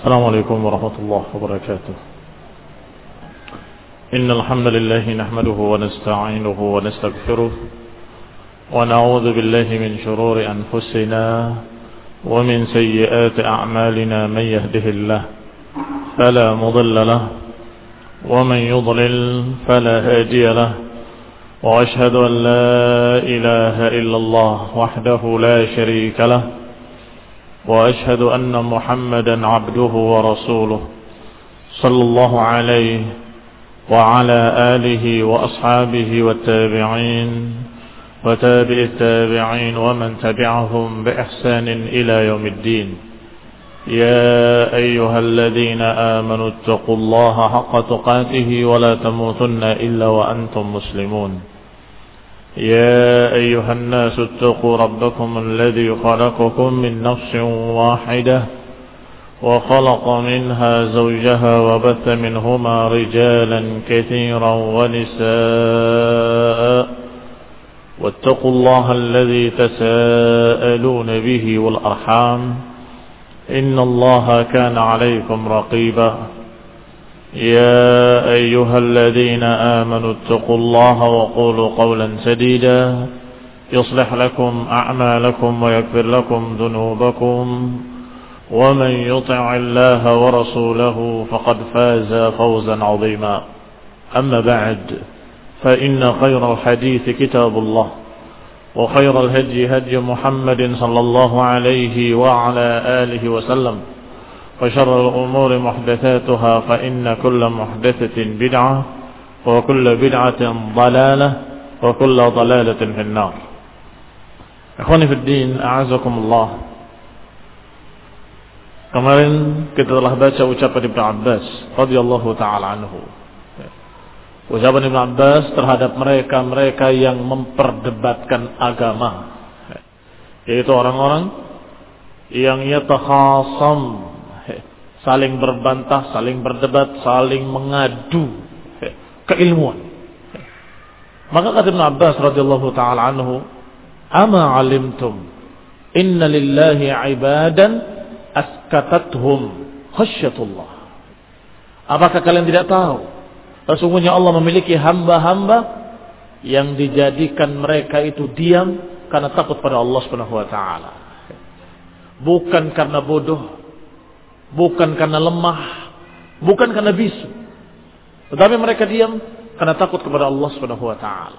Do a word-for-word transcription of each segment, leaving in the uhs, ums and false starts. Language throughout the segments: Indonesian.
السلام عليكم ورحمة الله وبركاته. إن الحمد لله نحمده ونستعينه ونستغفره ونعوذ بالله من شرور أنفسنا ومن سيئات أعمالنا. من يهده الله فلا مضل له ومن يضلل فلا هادي له، وأشهد أن لا إله إلا الله وحده لا شريك له، وأشهد أن محمدا عبده ورسوله صلى الله عليه وعلى آله وأصحابه والتابعين وتابع التابعين ومن تبعهم بإحسان إلى يوم الدين. يا أيها الذين آمنوا اتقوا الله حق تقاته ولا تموتن إلا وأنتم مسلمون. يا أيها الناس اتقوا ربكم الذي خلقكم من نفس واحدة وخلق منها زوجها وبث منهما رجالا كثيرا ونساء، واتقوا الله الذي تساءلون به والأرحام إن الله كان عليكم رقيبا. يا أيها الذين آمنوا اتقوا الله وقولوا قولا سديدا يصلح لكم أعمالكم ويغفر لكم ذنوبكم، ومن يطع الله ورسوله فقد فاز فوزا عظيما. أما بعد، فإن خير الحديث كتاب الله، وخير الهدي هدي محمد صلى الله عليه وعلى آله وسلم، وشر الأمور محدثاتها، فإن كل محدثة بدعة وكل بدعة ضلالة وكل ضلالة في النار. Ikhwani fi din, a'azakumullah. Kemarin kita telah baca ucapan Ibnu Abbas radhiyallahu taala anhu. Ucapan Ibnu Abbas terhadap mereka-mereka yang memperdebatkan agama, yaitu orang-orang yang yatakhasam, saling berbantah, saling berdebat, saling mengadu keilmuan. Maka kata Ibnu Abbas radhiyallahu taala anhu, "Ama 'alimtum inna lillahi 'ibadan askatathum khasyatullah." Apakah kalian tidak tahu sesungguhnya Allah memiliki hamba-hamba yang dijadikan mereka itu diam karena takut pada Allah Subhanahu wa taala. Bukan karena bodoh, bukan karena lemah, bukan karena bisu, tetapi mereka diam karena takut kepada Allah Subhanahu wa taala.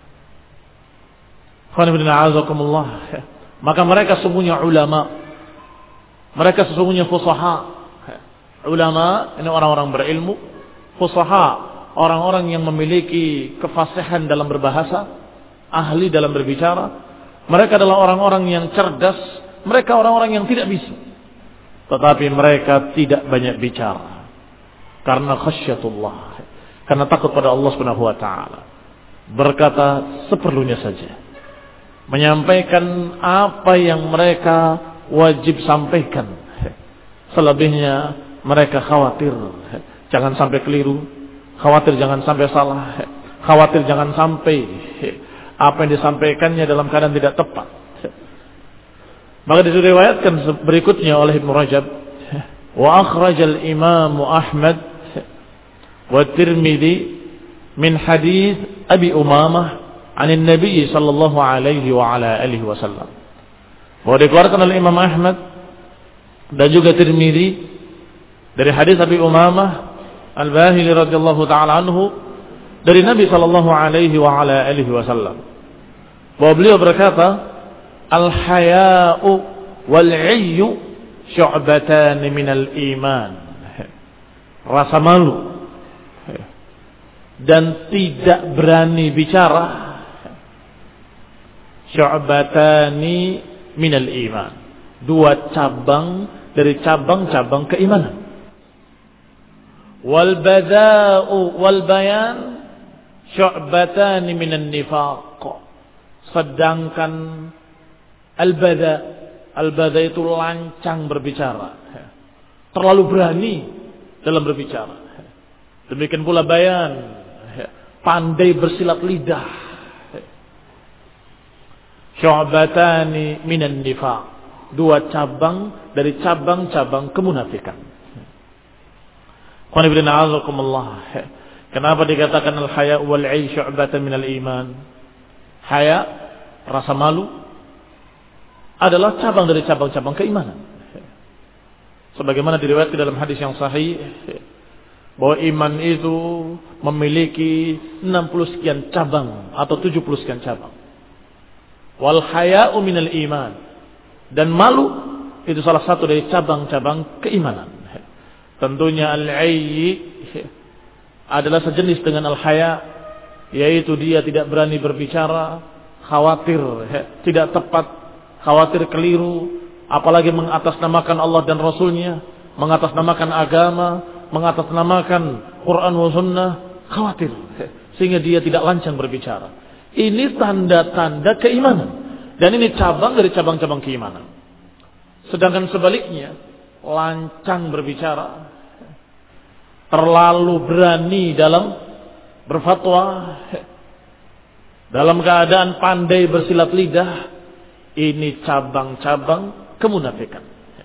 Maka mereka sesungguhnya ulama, mereka sesungguhnya fusaha. Ulama ini orang-orang berilmu, fusaha orang-orang yang memiliki kefasihan dalam berbahasa, ahli dalam berbicara. Mereka adalah orang-orang yang cerdas, mereka orang-orang yang tidak bisu, tetapi mereka tidak banyak bicara karena khasyatullah, karena takut pada Allah Subhanahu wa taala. Berkata seperlunya saja, menyampaikan apa yang mereka wajib sampaikan. Selebihnya mereka khawatir jangan sampai keliru, khawatir jangan sampai salah, khawatir jangan sampai apa yang disampaikannya dalam keadaan tidak tepat. Maka diriwayatkan berikutnya oleh Ibnu Rajab, wa akhrajal Imam Ahmad wa Tirmidzi min hadis Abi Umamah anin Nabi sallallahu alaihi wa ala alihi wasallam. Bahwa dikeluarkan oleh Imam Ahmad dan juga Tirmidzi dari hadis Abi Umamah Al-Bahili radhiyallahu taala anhu dari Nabi sallallahu alaihi wa ala alihi wasallam, bahwa beliau berkata, al-haya'u wal-'iyyu syu'batan minal iman. Rasa malu dan tidak berani bicara, syu'batani minal iman, dua cabang dari cabang-cabang keimanan. Wal bada'u wal bayan syu'batani minan nifaq. Sedangkan al-bada, al-bada itu lancang berbicara, terlalu berani dalam berbicara. Demikian pula bayan, pandai bersilat lidah. Syu'batani minan nifaq, dua cabang dari cabang-cabang kemunafikan. Qul inna a'udzukumullah. Kenapa dikatakan al-haya wal 'ay syu'batan minal iman? Haya, rasa malu adalah cabang dari cabang-cabang keimanan. Sebagaimana diriwayatkan dalam hadis yang sahih bahwa iman itu memiliki enam puluh sekian cabang atau tujuh puluh sekian cabang. Wal haya'u minal iman. Dan malu itu salah satu dari cabang-cabang keimanan. Tentunya al-'ayyi adalah sejenis dengan al-haya, yaitu dia tidak berani berbicara, khawatir tidak tepat, khawatir keliru, apalagi mengatasnamakan Allah dan Rasulnya, mengatasnamakan agama, mengatasnamakan Quran wa sunnah, khawatir sehingga dia tidak lancang berbicara. Ini tanda-tanda keimanan, dan ini cabang dari cabang-cabang keimanan. Sedangkan sebaliknya, lancang berbicara, terlalu berani dalam berfatwa, dalam keadaan pandai bersilat lidah, ini cabang-cabang kemunafikan.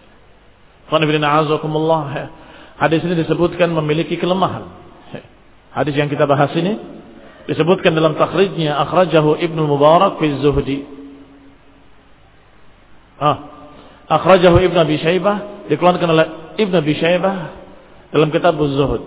Hadis ini disebutkan memiliki kelemahan. Hadis yang kita bahas ini disebutkan dalam takhrijnya, akhrajahu Ibnu Mubarak fi Zuhdi. Ah, akhrajahu Ibnu Abi Syaibah, dikeluarkan oleh Ibnu Abi Syaibah dalam kitab Az-Zuhud,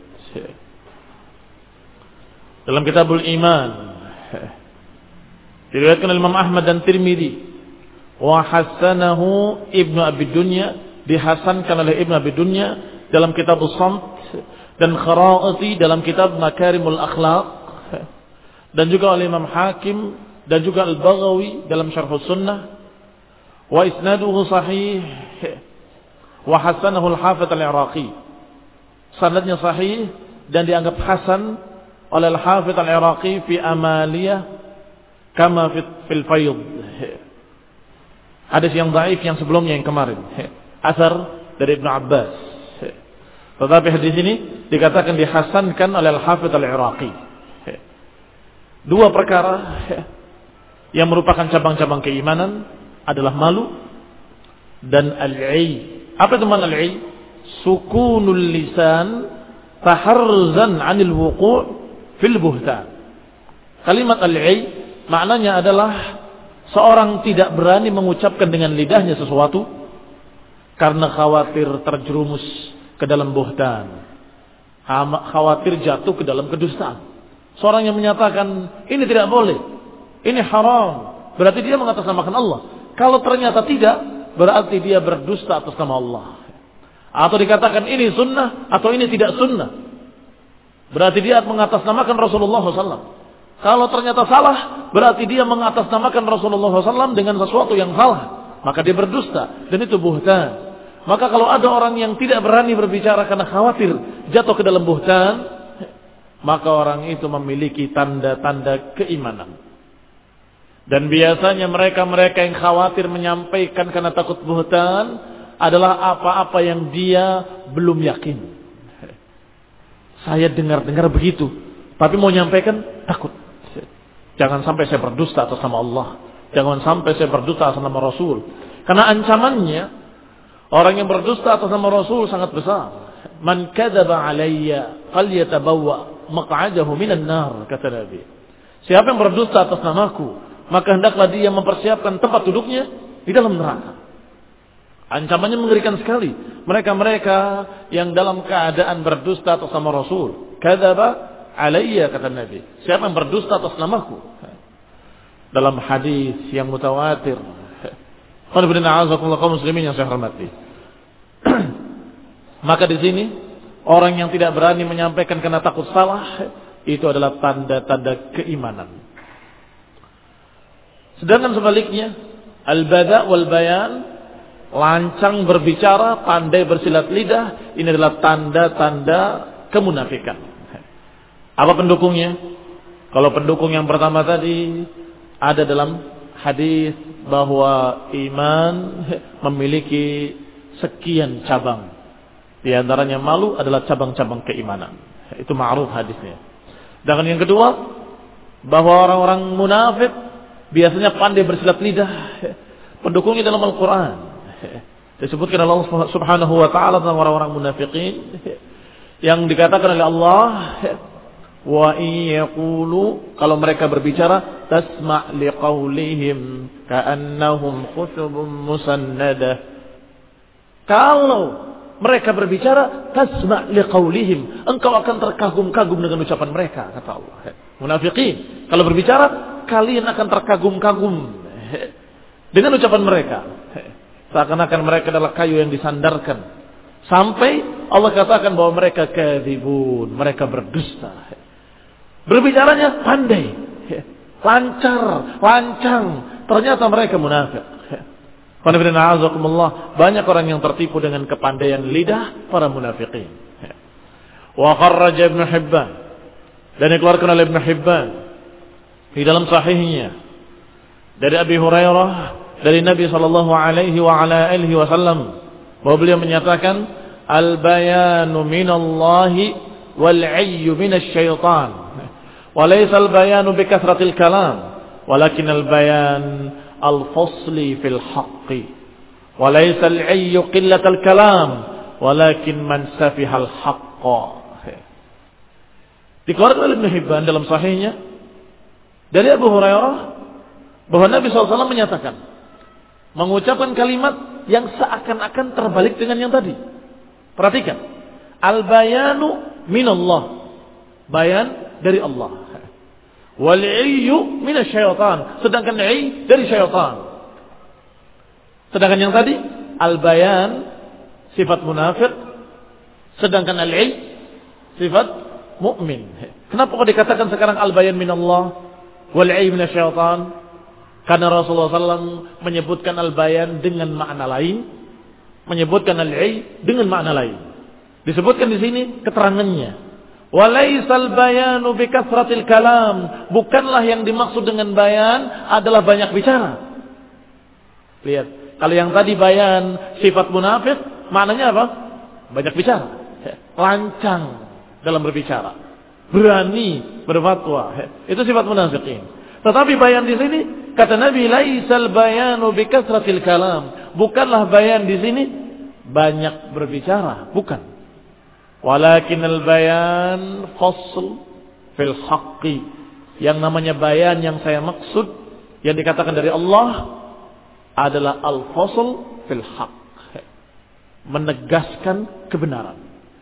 dalam kitabul Iman, diriwayatkan oleh Imam Ahmad dan Tirmidzi, wa hasanahu Ibnu Abi Dunya, dihasankan oleh Ibnu Abi Dunya dalam kitab As-Samt, dan Kharaati dalam kitab Makarimul Akhlaq, dan juga oleh Imam Hakim dan juga Al-Baghawi dalam Syarh Sunnah, wa isnaduhu sahih, wa hasanahu Al-Hafidz Al-Iraqi, sanadnya sahih dan dianggap hasan oleh Al-Hafidz Al-Iraqi fi Amaliyah kama fil Fayd. Hadis yang dhaif yang sebelumnya yang kemarin, asar dari Ibnu Abbas. Tetapi hadis ini dikatakan dihasankan oleh Al-Hafidz Al-Iraqi. Dua perkara yang merupakan cabang-cabang keimanan adalah malu dan al-'ay. Apa itu makna al-'ay? Sukunul lisan taharruzan 'anil wuqu' fil buhtan. Kalimat al-'ay maknanya adalah seorang tidak berani mengucapkan dengan lidahnya sesuatu karena khawatir terjerumus ke dalam buhtan, khawatir jatuh ke dalam kedustaan. Seorang yang menyatakan ini tidak boleh, ini haram, berarti dia mengatasnamakan Allah. Kalau ternyata tidak, berarti dia berdusta atas nama Allah. Atau dikatakan ini sunnah atau ini tidak sunnah, berarti dia mengatasnamakan Rasulullah shallallahu alaihi wasallam. Kalau ternyata salah, berarti dia mengatasnamakan Rasulullah shallallahu alaihi wasallam dengan sesuatu yang salah, maka dia berdusta, dan itu buhtan. Maka kalau ada orang yang tidak berani berbicara karena khawatir jatuh ke dalam buhtan, maka orang itu memiliki tanda-tanda keimanan. Dan biasanya mereka-mereka yang khawatir menyampaikan karena takut buhtan adalah apa-apa yang dia belum yakin. Saya dengar-dengar begitu, tapi mau nyampaikan takut. Jangan sampai saya berdusta atas nama Allah, jangan sampai saya berdusta atas nama Rasul. Karena ancamannya, orang yang berdusta atas nama Rasul sangat besar. Man kadzaba alayya falyatabawwa maq'adahu minan nar, kata Nabi. Siapa yang berdusta atas namaku, maka hendaklah dia mempersiapkan tempat duduknya di dalam neraka. Ancamannya mengerikan sekali. Mereka-mereka yang dalam keadaan berdusta atas nama Rasul, kadzaba alayya, kata Nabi, siapa yang berdusta atas namaku, dalam hadis yang mutawatir. Qul inna a'udzubillahi kaum muslimin yang saya hormati. Maka di sini orang yang tidak berani menyampaikan karena takut salah, itu adalah tanda-tanda keimanan. Sedangkan sebaliknya, al-bada' wal bayan, lancang berbicara, pandai bersilat lidah, ini adalah tanda-tanda kemunafikan. Apa pendukungnya? Kalau pendukung yang pertama tadi ada dalam hadis bahwa iman memiliki sekian cabang. Di antaranya malu adalah cabang-cabang keimanan. Itu ma'ruf hadisnya. Dan yang kedua, bahwa orang-orang munafik biasanya pandai bersilat lidah. Pendukungnya dalam Al-Quran disebutkan Allah Subhanahu wa taala tentang orang-orang munafikin, Yang dikatakan oleh Allah, wa iyaqulu, kalau mereka berbicara, tasma' liqaulihim ka'annahum khushubun musannadah. Kalau mereka berbicara, tasma' liqaulihim, engkau akan terkagum-kagum dengan ucapan mereka, kata Allah. Munafiqin, kalau berbicara, kalian akan terkagum-kagum dengan ucapan mereka. Seakan-akan mereka adalah kayu yang disandarkan. Sampai Allah katakan bahwa mereka kadzibun, mereka berdusta. Berbicaranya pandai, lancar, lancang. Ternyata mereka munafik. Banyak orang yang tertipu dengan kepandaian lidah para munafikin. Wa kharraja Ibnu Hibban, dan dikeluarkan oleh Ibnu Hibban di dalam sahihnya dari Abi Hurairah dari Nabi sallallahu alaihi wa ala alihi wasallam, bahwa beliau menyatakan al-bayanu minallahi wal 'ayyu minasy syaitan. Wa laysa al-bayanu bi kathratil kalam, walakin al-bayan al-fasli fil haqqi. Wa laysa al-'ayyu qillatul kalam, walakin man safihal haqqa. Dikeluarkan oleh Ibnu Hibban dalam sahihnya dari Abu Hurairah bahwa Nabi sallallahu alaihi wasallam menyatakan, mengucapkan kalimat yang seakan-akan terbalik dengan yang tadi. Perhatikan, al-bayanu minallah, bayan dari Allah. Wal-'ayyu minasyaitan, sedangkan 'ay dari syaitan. Sedangkan yang tadi al-bayan sifat munafik, sedangkan al-'ay sifat mukmin. Kenapa kok dikatakan sekarang al-bayan minallah wal-'ayyu minasyaitan? Karena Rasulullah sallallahu alaihi wasallam menyebutkan al-bayan dengan makna lain, menyebutkan al-'ay dengan makna lain. Disebutkan di sini keterangannya. Walaisal bayanu bikasratil kalam, bukanlah yang dimaksud dengan bayan adalah banyak bicara. Lihat, kalau yang tadi bayan sifat munafik, maknanya apa? Banyak bicara, lancang dalam berbicara, berani berfatwa. Itu sifat munafikin. Tetapi bayan di sini, kata Nabi, laisal bayanu bikasratil kalam, bukanlah bayan di sini banyak berbicara, bukan. Walakin al-bayan fasl fil haqqi. Yang namanya bayan yang saya maksud, yang dikatakan dari Allah, adalah al-fasl fil haqq, menegaskan kebenaran.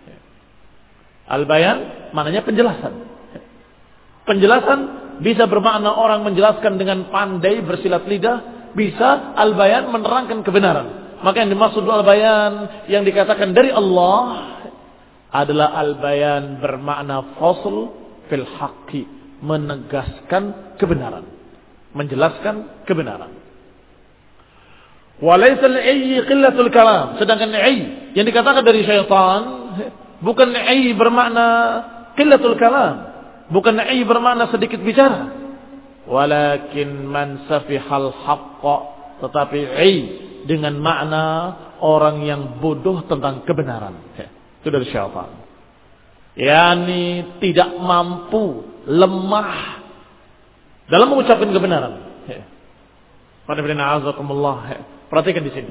Al-bayan maknanya penjelasan. Penjelasan bisa bermakna orang menjelaskan dengan pandai bersilat lidah, bisa al-bayan menerangkan kebenaran. Maka yang dimaksud al-bayan yang dikatakan dari Allah adalah al-bayan bermakna fasl fil haqqi, menegaskan kebenaran, menjelaskan kebenaran. Walaysa al-'ayy qillatul kalam, sedangkan 'ayy yang dikatakan dari syaitan bukan 'ayy bermakna qillatul kalam, bukan 'ayy bermakna sedikit bicara, walakin man safihal haqqa, tetapi 'ayy dengan makna orang yang bodoh tentang kebenaran. Itu dari syaitan. Yani tidak mampu, lemah dalam mengucapkan kebenaran. Perhatikan di sini.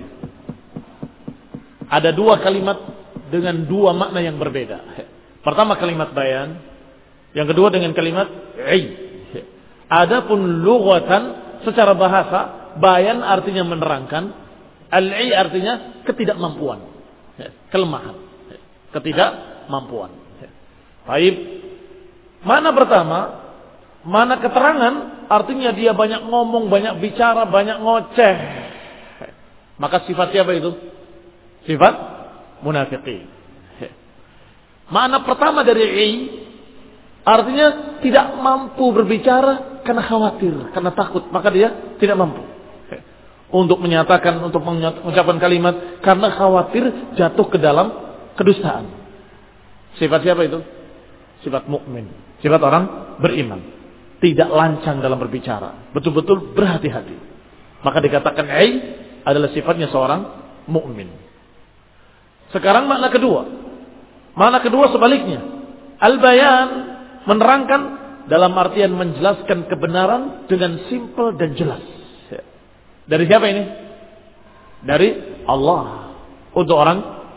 Ada dua kalimat dengan dua makna yang berbeda. Pertama kalimat bayan, yang kedua dengan kalimat ai. Adapun lughatan secara bahasa, bayan artinya menerangkan, al-ai artinya ketidakmampuan, kelemahan. Ketidakmampuan. Baik. Mana pertama? Mana keterangan? Artinya dia banyak ngomong, banyak bicara, banyak ngoceh. Maka sifat siapa itu? Sifat munafiqin. Mana pertama dari i? Artinya tidak mampu berbicara karena khawatir, karena takut. Maka dia tidak mampu untuk menyatakan, untuk mengucapkan kalimat karena khawatir jatuh ke dalam kedustaan. Sifat siapa itu? Sifat mukmin, sifat orang beriman. Tidak lancang dalam berbicara, betul-betul berhati-hati. Maka dikatakan ai adalah sifatnya seorang mukmin. Sekarang makna kedua. Makna kedua sebaliknya. Al-bayan menerangkan dalam artian menjelaskan kebenaran dengan simpel dan jelas. Dari siapa ini? Dari Allah untuk orang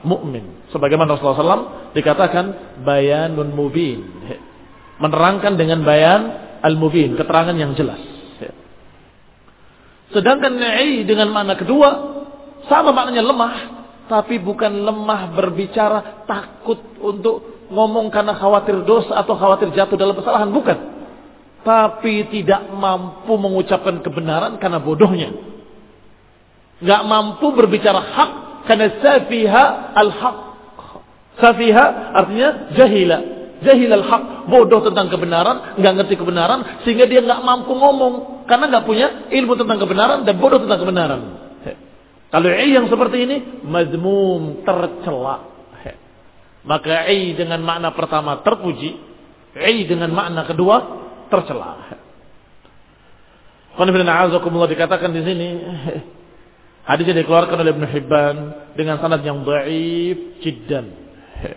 mukmin. Sebagaimana Rasulullah shallallahu alaihi wasallam dikatakan bayanun mubin, menerangkan dengan bayan al-mubin, keterangan yang jelas. Sedangkan na'i dengan makna kedua sama maknanya lemah, tapi bukan lemah berbicara takut untuk ngomong karena khawatir dosa atau khawatir jatuh dalam kesalahan, bukan. Tapi tidak mampu mengucapkan kebenaran karena bodohnya. Gak mampu berbicara hak karena safiha al-haq. Safiha artinya jahila. Jahil al-haq, bodoh tentang kebenaran, nggak ngerti kebenaran, sehingga dia nggak mampu ngomong karena nggak punya ilmu tentang kebenaran dan bodoh tentang kebenaran. Kalau i yang seperti ini, mazmum, tercela. Maka i dengan makna pertama terpuji, i dengan makna kedua tercela. Qanifidina a'azakumullah dikatakan di sini, hadisnya dikeluarkan oleh Ibn Hibban dengan sanad yang dhaif jiddan.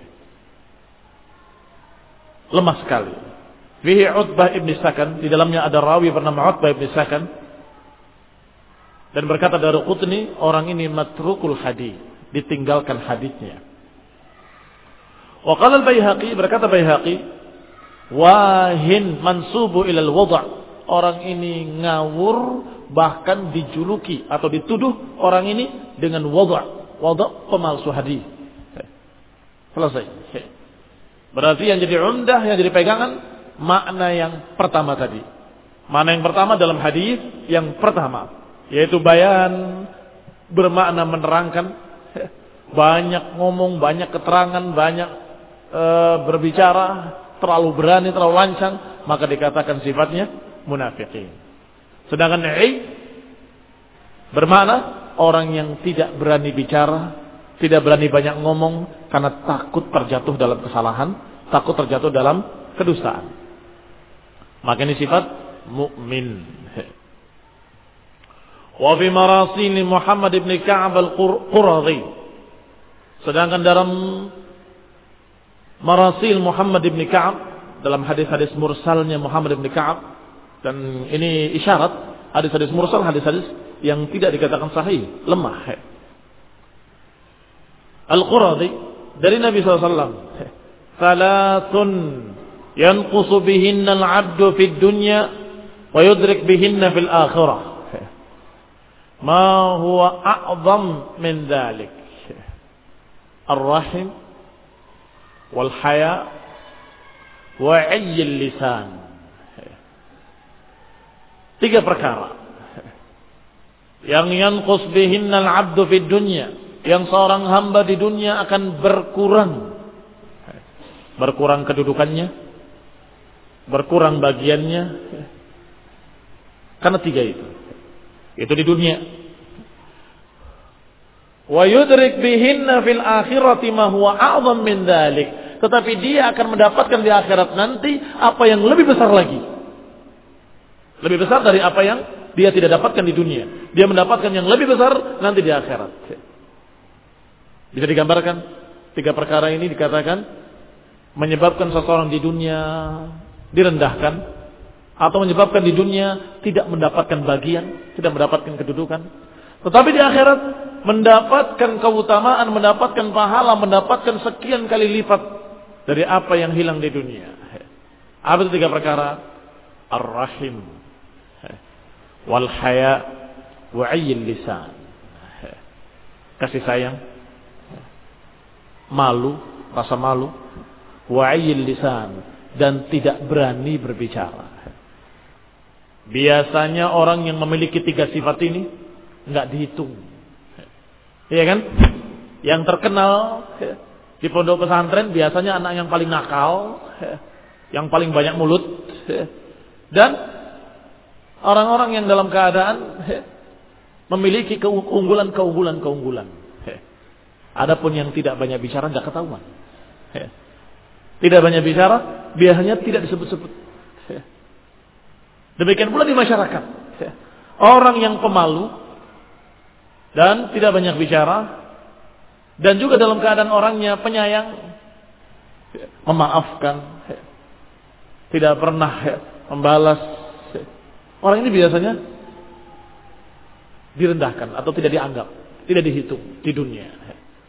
Lemah sekali. Fihi Utbah ibn Sakan, di dalamnya ada rawi bernama Utbah ibn Sakan, dan berkata Daruqutni, orang ini matrukul hadis, ditinggalkan hadisnya. Wa qala al-Baihaqi, berkata Baihaqi, wahin mansubu ilal wada', orang ini ngawur, bahkan dijuluki atau dituduh orang ini dengan wada'. Wada' pemalsu hadis. Selesai. Berarti yang jadi umdah, yang jadi pegangan makna yang pertama tadi. Makna yang pertama dalam hadis yang pertama, yaitu bayan, bermakna menerangkan, banyak ngomong, banyak keterangan, banyak e, berbicara, terlalu berani, terlalu lancang, maka dikatakan sifatnya munafiqin. Sedangkan i bermakna orang yang tidak berani bicara, tidak berani banyak ngomong karena takut terjatuh dalam kesalahan, takut terjatuh dalam kedustaan. Maka ini sifat mukmin. Wa fi marasil Muhammad ibn Ka'ab al-Quradhi. Sedangkan dalam marasil Muhammad ibn Ka'ab, dalam hadis-hadis mursalnya Muhammad ibn Ka'ab, dan ini isyarat hadis-hadis mursal, hadis-hadis yang tidak dikatakan sahih, lemah. Al-Quradhi dari Nabi sallallahu alaihi wasallam, "Thalathun yanqusu bihinna al-'abdu fid dunya wa yudrik bihinna fil akhirah. Ma huwa a'zam min dhalik? Ar-rahim wal haya wa 'ayyil lisan." Tiga perkara yang yanqus bihinna al-'abdu fid dunya, yang seorang hamba di dunia akan berkurang. Berkurang kedudukannya, berkurang bagiannya. Karena tiga itu. Itu di dunia. Wa yudrik bihinna fil akhirati ma huwa a'zam min dzalik. Tetapi dia akan mendapatkan di akhirat nanti apa yang lebih besar lagi. Lebih besar dari apa yang dia tidak dapatkan di dunia. Dia mendapatkan yang lebih besar nanti di akhirat. Bisa digambarkan tiga perkara ini dikatakan menyebabkan seseorang di dunia direndahkan, atau menyebabkan di dunia tidak mendapatkan bagian, tidak mendapatkan kedudukan. Tetapi di akhirat mendapatkan keutamaan, mendapatkan pahala, mendapatkan sekian kali lipat dari apa yang hilang di dunia. Apa itu tiga perkara? Ar-rahim wal haya wa 'ayyil lisan. Kasih sayang, malu, rasa malu, wa'il lisan, dan tidak berani berbicara. Biasanya orang yang memiliki tiga sifat ini nggak dihitung, iya kan? Yang terkenal di pondok pesantren biasanya anak yang paling nakal, yang paling banyak mulut, dan orang-orang yang dalam keadaan memiliki keunggulan, keunggulan, keunggulan. Adapun yang tidak banyak bicara nggak ketahuan. Tidak banyak bicara, biasanya tidak disebut-sebut. Demikian pula di masyarakat. Orang yang pemalu dan tidak banyak bicara, dan juga dalam keadaan orangnya penyayang, memaafkan, tidak pernah membalas. Orang ini biasanya direndahkan atau tidak dianggap, tidak dihitung di dunia.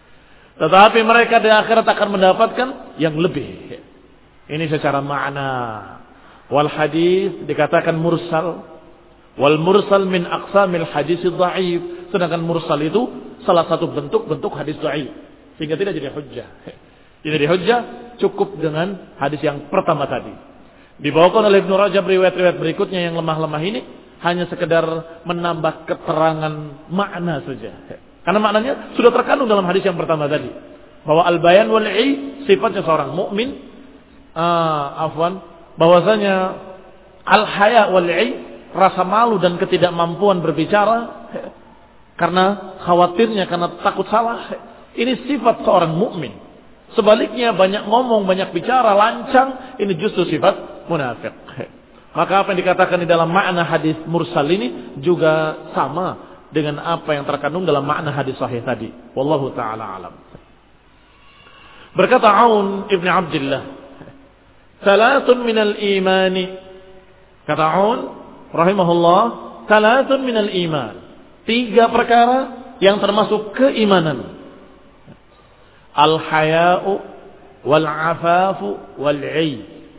Tetapi mereka di akhirat akan mendapatkan yang lebih. Ini secara makna. Wal hadis dikatakan mursal. Wal mursal min aqsamil hadis dhaif. Sedangkan mursal itu salah satu bentuk-bentuk hadis dhaif. Sehingga tidak jadi hujjah. Tidak jadi hujjah cukup dengan hadis yang pertama tadi. Dibawakan oleh Ibnu Rajab riwayat-riwayat berikutnya yang lemah-lemah ini hanya sekedar menambah keterangan makna saja. Karena maknanya sudah terkandung dalam hadis yang pertama tadi. Bahwa al-bayan wal-i sifatnya seorang mukmin. Ah, afwan. Bahwasanya al-haya wal-i rasa malu dan ketidakmampuan berbicara karena khawatirnya, karena takut salah. Ini sifat seorang mukmin. Sebaliknya banyak ngomong, banyak bicara, lancang, ini justru sifat munafik. Maka apa yang dikatakan di dalam makna hadis mursal ini juga sama dengan apa yang terkandung dalam makna hadis sahih tadi. Wallahu taala alam. Berkata Aun Ibn Abdullah, "Salatun minal imani." Kata Aun rahimahullah, "Salatun minal iman." Tiga perkara yang termasuk keimanan. Al-haya'u wal-afafu wal-'i.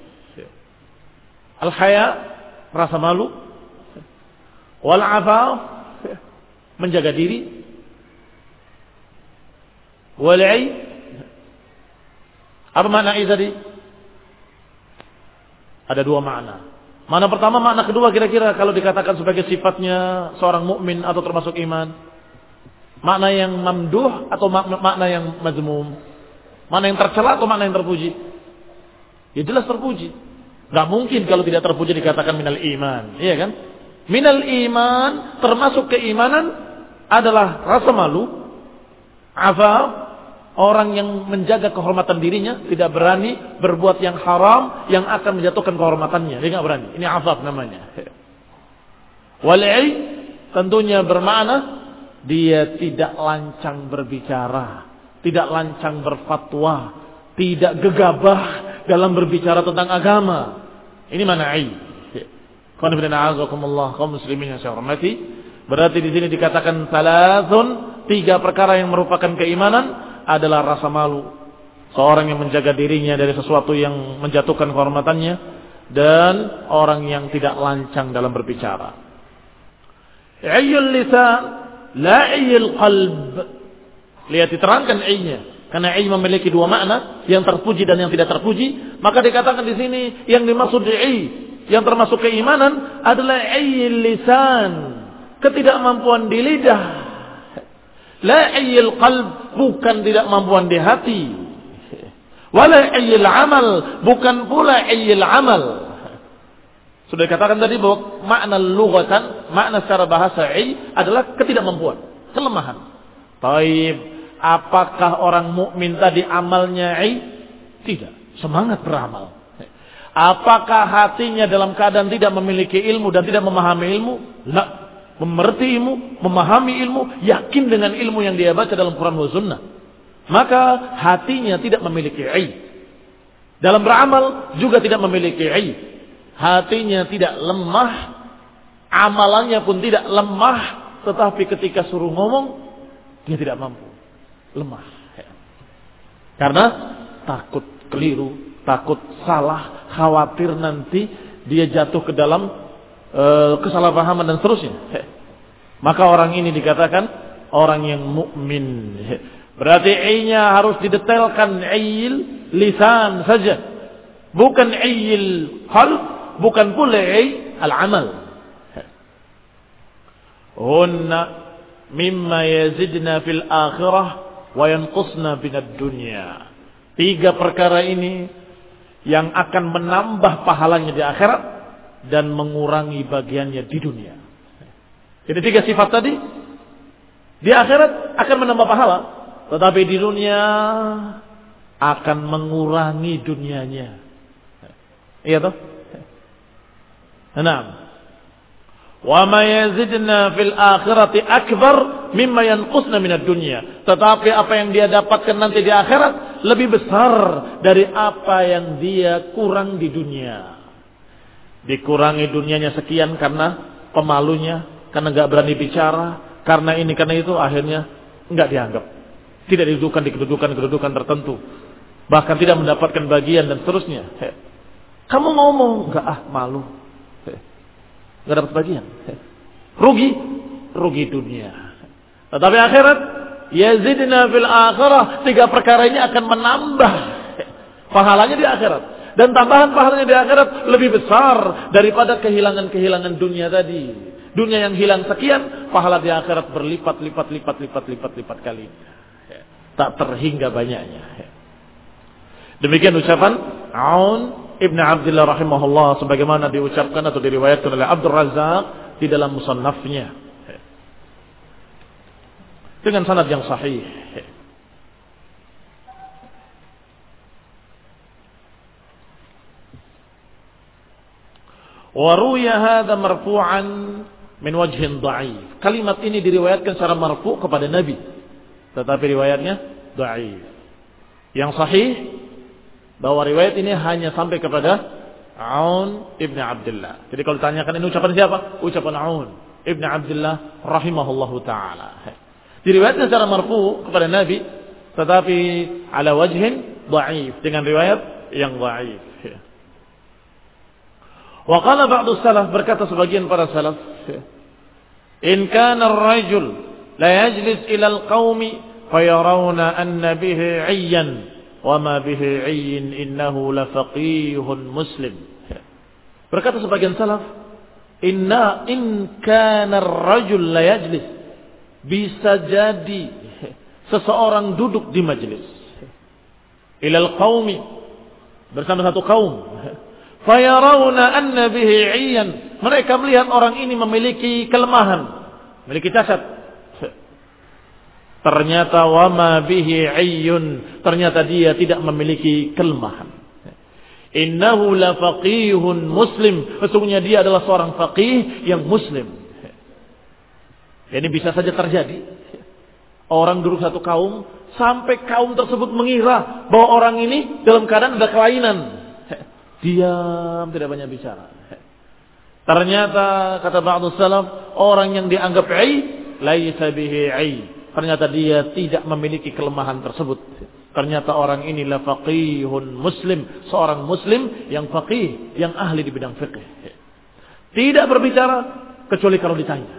Al-haya, rasa malu. Wal-afaf, menjaga diri. Wal-'i, apa makna i tadi? Ada dua makna. Makna pertama, makna kedua kira-kira kalau dikatakan sebagai sifatnya seorang mukmin atau termasuk iman. Makna yang mamduh atau makna yang mazmum? Makna yang tercela atau makna yang terpuji? Ya jelas terpuji. Gak mungkin kalau tidak terpuji dikatakan minal iman. Iya kan? Minal iman termasuk keimanan adalah rasa malu, afaf, orang yang menjaga kehormatan dirinya, tidak berani berbuat yang haram yang akan menjatuhkan kehormatannya. Dia gak berani. Ini afaf namanya. Wal'i tentunya bermakna dia tidak lancang berbicara, tidak lancang berfatwa, tidak gegabah dalam berbicara tentang agama. Ini mana'i. Qul inna a'udzukumullah kaum muslimin yang saya hormati. Berarti di sini dikatakan salasun, tiga perkara yang merupakan keimanan adalah rasa malu. Seorang yang menjaga dirinya dari sesuatu yang menjatuhkan kehormatannya dan orang yang tidak lancang dalam berbicara. Ayyul lisan la iyil qalb. Lihat diterangkan i-nya. Karena i memiliki dua makna, yang terpuji dan yang tidak terpuji, maka dikatakan di sini yang dimaksud i yang termasuk keimanan adalah iyil lisan, ketidakmampuan di lidah. La iyil qalb, bukan tidak mampuan di hati. Wala iyil amal, bukan pula iyil amal. Sudah dikatakan tadi bahwa makna lughatan, makna secara bahasa i adalah ketidakmampuan, kelemahan. Taib, apakah orang mukmin tadi amalnya i? Tidak, semangat beramal. Apakah hatinya dalam keadaan tidak memiliki ilmu dan tidak memahami ilmu? La, mengerti ilmu, memahami ilmu, yakin dengan ilmu yang dia baca dalam Quran dan Sunnah. Maka hatinya tidak memiliki i. Dalam beramal juga tidak memiliki i. Hatinya tidak lemah, amalannya pun tidak lemah, tetapi ketika suruh ngomong, dia tidak mampu, lemah. Karena takut keliru, takut salah, khawatir nanti dia jatuh ke dalam e, kesalahpahaman dan seterusnya. Maka orang ini dikatakan orang yang mukmin. Berarti i-nya harus didetailkan, iyil lisan saja, bukan iyil qalb, bukan pula i al-amal. Hunna mimma yazidna fil akhirah wa yanqusna binad dunya. Tiga perkara ini yang akan menambah pahalanya di akhirat dan mengurangi bagiannya di dunia. Jadi tiga sifat tadi di akhirat akan menambah pahala, tetapi di dunia akan mengurangi dunianya. Iya toh? Naam. Wa ma yazidna fil akhirati akbar mimma yanqusna minad dunya. Tetapi apa yang dia dapatkan nanti di akhirat lebih besar dari apa yang dia kurang di dunia. Dikurangi dunianya sekian karena pemalunya, karena enggak berani bicara, karena ini karena itu, akhirnya enggak dianggap. Tidak didudukan di kedudukan-kedudukan tertentu. Bahkan tidak mendapatkan bagian dan seterusnya. Kamu ngomong, enggak ah, malu. Enggak dapat bagian. Rugi, rugi dunia. Tetapi akhirat, yazidna fil akhirah, tiga perkara ini akan menambah pahalanya di akhirat. Dan tambahan pahalanya di akhirat lebih besar daripada kehilangan-kehilangan dunia tadi. Dunia yang hilang sekian, pahala di akhirat berlipat-lipat, lipat-lipat, lipat-lipat kali. Tak terhingga banyaknya. Demikian ucapan Aun Ibn Abdullah rahimahullah sebagaimana diucapkan atau diriwayatkan oleh Abdul Razzaq di dalam musannafnya dengan sanad yang sahih. Wa ruya hadza marfu'an min wajhin dha'if. Kalimat ini diriwayatkan secara marfu' kepada Nabi, tetapi riwayatnya dhaif. Yang sahih bahwa riwayat ini hanya sampai kepada Aun Ibn Abdullah. Jadi kalau ditanyakan ini ucapan siapa? Ucapan Aun Ibn Abdullah rahimahullahu ta'ala. Diriwayatkan secara marfu kepada Nabi, tetapi ala wajhin dhaif, dengan riwayat yang dhaif. Wa qala ba'du salaf, berkata sebagian para salaf, in kana ar-rajul la yajlis ila al-qaumi fayarawna anna bihi 'ayyan wa ma bihi 'ayyin innahu la faqihun muslim. Berkata sebagian salaf, inna in kana ar-rajul la yajlis, bisa jadi seseorang duduk di majlis ila al-qaumi, bersama satu kaum, fayarawna anna bihi 'ayyan, mereka melihat orang ini memiliki kelemahan, memiliki cacat. Ternyata wama bihi 'ayyun, ternyata dia tidak memiliki kelemahan. Innahu la faqihun muslim, sesungguhnya dia adalah seorang faqih yang muslim. Ini bisa saja terjadi. Orang duduk satu kaum sampai kaum tersebut mengira bahwa orang ini dalam keadaan ada kelainan. Diam, tidak banyak bicara. Ternyata kata ba'du salaf, orang yang dianggap ai, laisa bihi ai, ternyata dia tidak memiliki kelemahan tersebut. Ternyata orang ini la faqihun muslim, seorang muslim yang faqih, yang ahli di bidang fikih. Tidak berbicara kecuali kalau ditanya.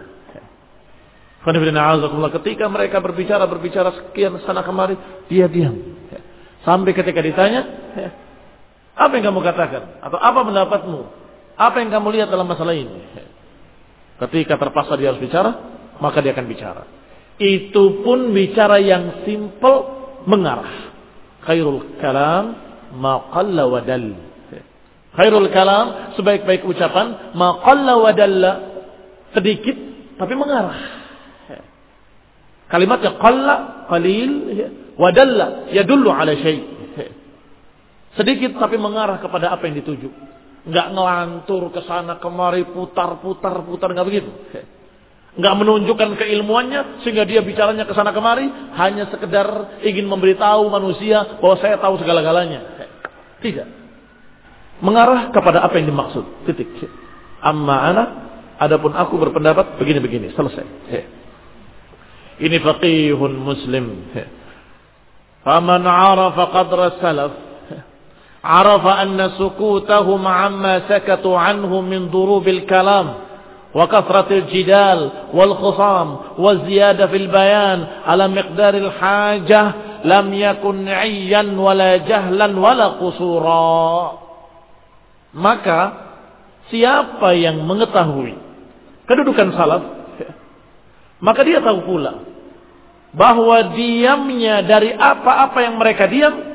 Ketika mereka berbicara berbicara sekian sana kemari, dia diam. Sampai ketika ditanya, apa yang kamu katakan? Atau apa pendapatmu? Apa yang kamu lihat dalam masalah ini? Ketika terpaksa dia harus bicara, maka dia akan bicara. Itu pun bicara yang simple, mengarah. Khairul kalam ma qalla wa dal. Khairul kalam, sebaik-baik ucapan, ma qalla wa dalla, sedikit tapi mengarah. Kalimatnya qalla, qalil, wa dalla, yadullu ala syai'. Sedikit tapi mengarah kepada apa yang dituju. Enggak ngelantur ke sana kemari, putar-putar, putar, enggak begitu. Enggak menunjukkan keilmuannya sehingga dia bicaranya ke sana kemari hanya sekedar ingin memberitahu manusia bahwa saya tahu segala-galanya. Tidak. Mengarah kepada apa yang dimaksud. Titik. Amma ana, adapun aku berpendapat begini-begini, selesai. Ini faqihun muslim. Faman 'arafa qadra salaf, عرف أن سكوتهم عما سكتوا عنه من ضروب الكلام وكثرة الجدال والخصام والزيادة في البيان على مقدار الحاجة لم يكن عيا ولا جهلا ولا قصورا. Maka siapa yang mengetahui kedudukan salaf, maka dia tahu pula bahwa diamnya dari apa-apa yang mereka diam,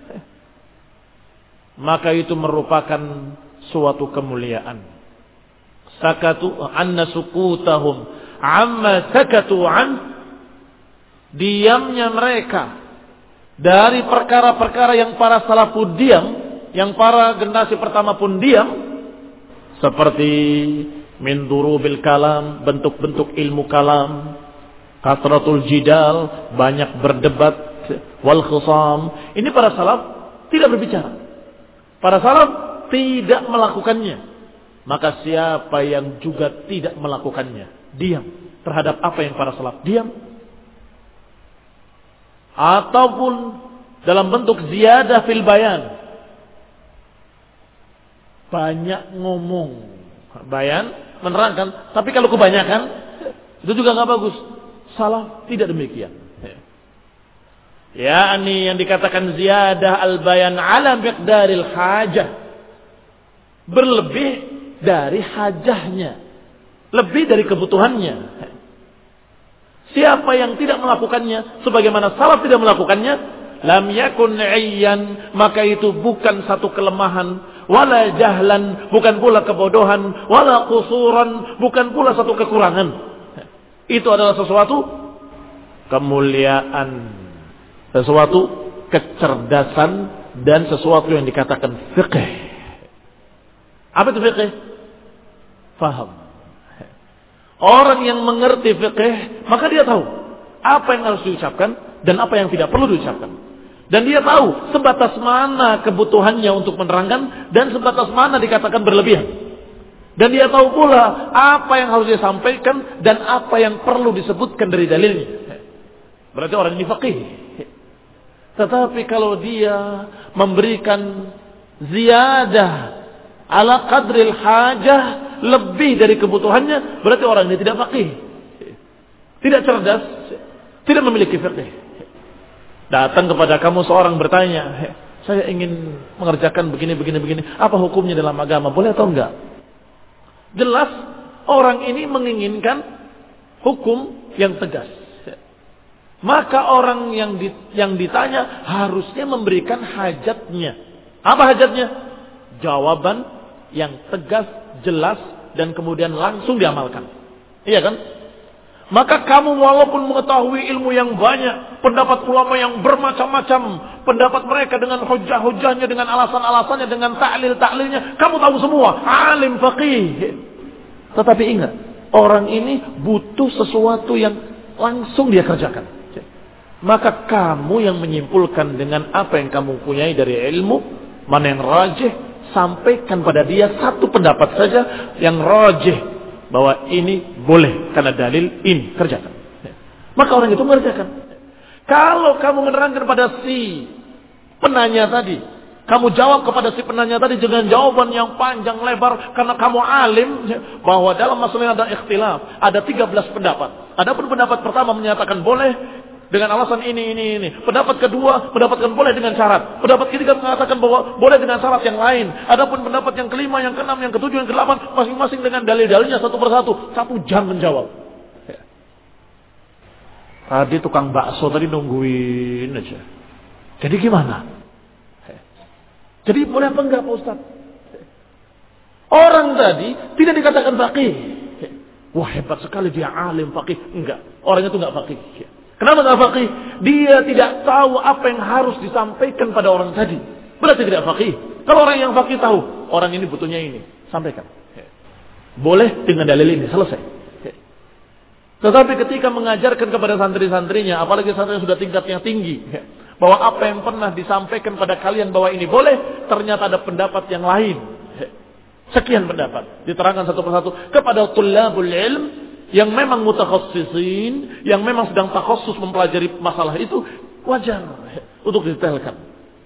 maka itu merupakan suatu kemuliaan. Sakatu anna sukutahum amma sakatu an, diamnya mereka dari perkara-perkara yang para salaf pun diam, yang para generasi pertama pun diam, seperti min durubil kalam, bentuk-bentuk ilmu kalam, kasratul jidal, banyak berdebat, wal khusam. Ini para salaf tidak berbicara. Para salaf tidak melakukannya. Maka siapa yang juga tidak melakukannya, diam terhadap apa yang para salaf diam, ataupun dalam bentuk ziyadah fil bayan. Banyak ngomong, bayan menerangkan, tapi kalau kebanyakan itu juga nggak bagus. Salaf tidak demikian. Ya, ini yang dikatakan ziyadah al-bayan ala miqdaril hajah. Berlebih dari hajahnya. Lebih dari kebutuhannya. Siapa yang tidak melakukannya sebagaimana salaf tidak melakukannya, lam yakun ayyan, maka itu bukan satu kelemahan, wala jahlan, bukan pula kebodohan, wala qusuran, bukan pula satu kekurangan. Itu adalah sesuatu kemuliaan, sesuatu kecerdasan, dan sesuatu yang dikatakan fiqh. Apa itu fiqh? Faham. Orang yang mengerti fiqh, maka dia tahu apa yang harus diucapkan dan apa yang tidak perlu diucapkan. Dan dia tahu sebatas mana kebutuhannya untuk menerangkan dan sebatas mana dikatakan berlebihan. Dan dia tahu pula apa yang harus dia sampaikan dan apa yang perlu disebutkan dari dalilnya. Berarti orang ini faqih. Tetapi kalau dia memberikan ziyadah ala qadril hajah, lebih dari kebutuhannya, berarti orang ini tidak faqih, tidak cerdas, tidak memiliki fiqh. Datang kepada kamu seorang bertanya, saya ingin mengerjakan begini, begini, begini, apa hukumnya dalam agama, boleh atau enggak? Jelas orang ini menginginkan hukum yang tegas. Maka orang yang di, yang ditanya harusnya memberikan hajatnya. Apa hajatnya? Jawaban yang tegas, jelas, dan kemudian langsung diamalkan. Iya kan? Maka kamu walaupun mengetahui ilmu yang banyak, pendapat ulama yang bermacam-macam, pendapat mereka dengan hujah-hujahnya, dengan alasan-alasannya, dengan ta'lil-ta'lilnya, kamu tahu semua, alim faqih. Tetapi ingat, orang ini butuh sesuatu yang langsung dia kerjakan. Maka kamu yang menyimpulkan dengan apa yang kamu punyai dari ilmu, mana yang rajih, sampaikan pada dia satu pendapat saja yang rajih, bahwa ini boleh karena dalil ini, kerjakan. Maka orang itu mengerjakan. Kalau kamu menerangkan pada si penanya tadi, kamu jawab kepada si penanya tadi dengan jawaban yang panjang lebar karena kamu alim bahwa dalam masalah ada ikhtilaf, ada tiga belas pendapat. Adapun pendapat pertama menyatakan boleh dengan alasan ini, ini, ini. Pendapat kedua mendapatkan boleh dengan syarat. Pendapat ketiga mengatakan bahwa boleh dengan syarat yang lain. Adapun pendapat yang kelima, yang keenam, yang ketujuh, yang kedelapan, masing-masing dengan dalil-dalilnya satu persatu. Satu jam menjawab. Tadi tukang bakso tadi nungguin aja. Jadi gimana? Jadi boleh apa enggak Pak Ustaz? Orang tadi tidak dikatakan faqih. Wah hebat sekali dia alim faqih. Enggak. Orangnya itu enggak faqih. Kenapa tidak faqih? Dia tidak tahu apa yang harus disampaikan pada orang tadi. Berarti tidak faqih. Kalau orang yang faqih tahu, orang ini butuhnya ini, sampaikan. Boleh dengan dalil ini, selesai. Tetapi ketika mengajarkan kepada santri-santrinya, apalagi santri yang sudah tingkatnya tinggi, bahwa apa yang pernah disampaikan pada kalian bahwa ini boleh, ternyata ada pendapat yang lain. Sekian pendapat, diterangkan satu persatu kepada tullabul ilm, yang memang mutakhassisin, yang memang sedang takhassus mempelajari masalah itu, wajar untuk didetailkan.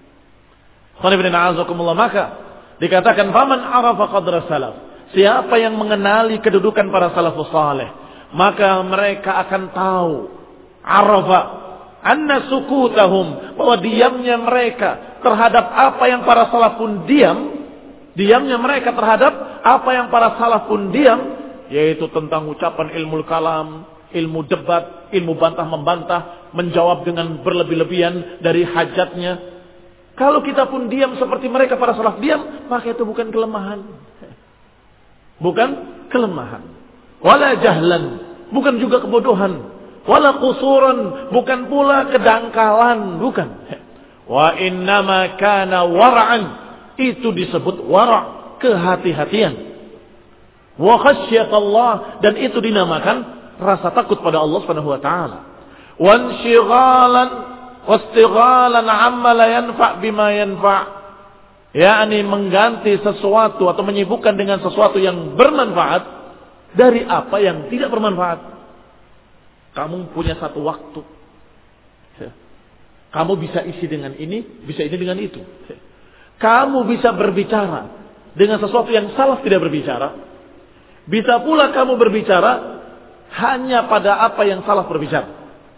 Maka dikatakan faman arafa qadra salaf, siapa yang mengenali kedudukan para salafus saleh, maka mereka akan tahu arafa anna sukutahum, bahwa diamnya mereka terhadap apa yang para salaf pun diam, diamnya mereka terhadap apa yang para salaf pun diam, yaitu tentang ucapan ilmu kalam, ilmu debat, ilmu bantah-membantah, menjawab dengan berlebih-lebihan dari hajatnya. Kalau kita pun diam seperti mereka para salaf diam, maka itu bukan kelemahan. Bukan kelemahan. Wala jahlan, bukan juga kebodohan. Wala qusuran, bukan pula kedangkalan, bukan. Wa innama kana wara'an, itu disebut wara', kehati-hatian. Wa khasyatullah, dan itu dinamakan rasa takut pada Allah Subhanahu wa taala. Wa inshighalan wastighalan amma la yanfa' bima yanfa', yakni mengganti sesuatu atau menyibukkan dengan sesuatu yang bermanfaat dari apa yang tidak bermanfaat. Kamu punya satu waktu Kamu bisa isi dengan ini, bisa ini dengan itu. Kamu bisa berbicara dengan sesuatu yang salaf tidak berbicara. Bisa pula kamu berbicara hanya pada apa yang salaf berbicara.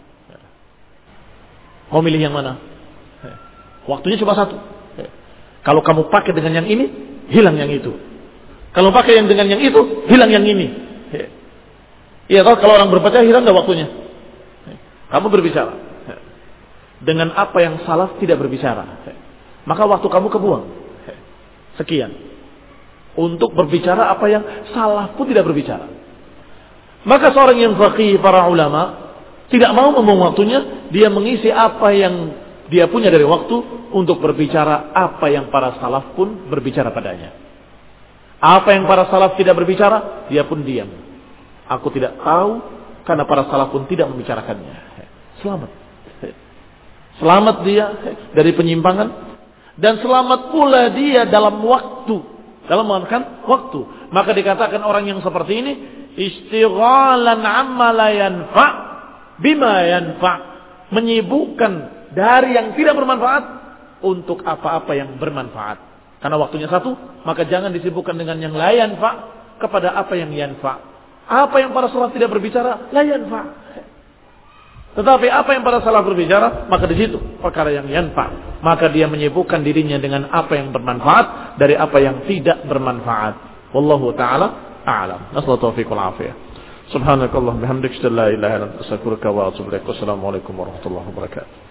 Mau milih yang mana? Waktunya cuma satu. Kalau kamu pakai dengan yang ini, hilang yang itu. Kalau pakai yang dengan yang itu, hilang yang ini. Iya, kalau orang berbicara hilang nggak waktunya. Kamu berbicara dengan apa yang salaf tidak berbicara, maka waktu kamu kebuang. Sekian. Untuk berbicara apa yang salaf pun tidak berbicara. Maka seorang yang faqih, para ulama, tidak mau membuang waktunya, dia mengisi apa yang dia punya dari waktu untuk berbicara apa yang para salaf pun berbicara padanya. Apa yang para salaf tidak berbicara, dia pun diam. Aku tidak tahu, karena para salaf pun tidak membicarakannya. Selamat. Selamat dia dari penyimpangan. Dan selamat pula dia dalam waktu. Dalam menggunakan waktu. Maka dikatakan orang yang seperti ini, istighalan amma la yanfa' bima yanfa'. Menyibukkan dari yang tidak bermanfaat untuk apa-apa yang bermanfaat. Karena waktunya satu, maka jangan disibukkan dengan yang la yanfa' kepada apa yang yanfa'. Apa yang para salaf tidak berbicara, la yanfa'. Tetapi apa yang para salaf berbicara, maka di situ perkara yang yanfa'. Maka dia menyibukkan dirinya dengan apa yang bermanfaat dari apa yang tidak bermanfaat. Wallahu ta'ala a'lam. Nasallahu taufiq wal afiyah. Subhanakallah bihamdika la ilaha illa anta astaghfiruka wa atubu ilaik. Wassalamu alaikum warahmatullahi wabarakatuh.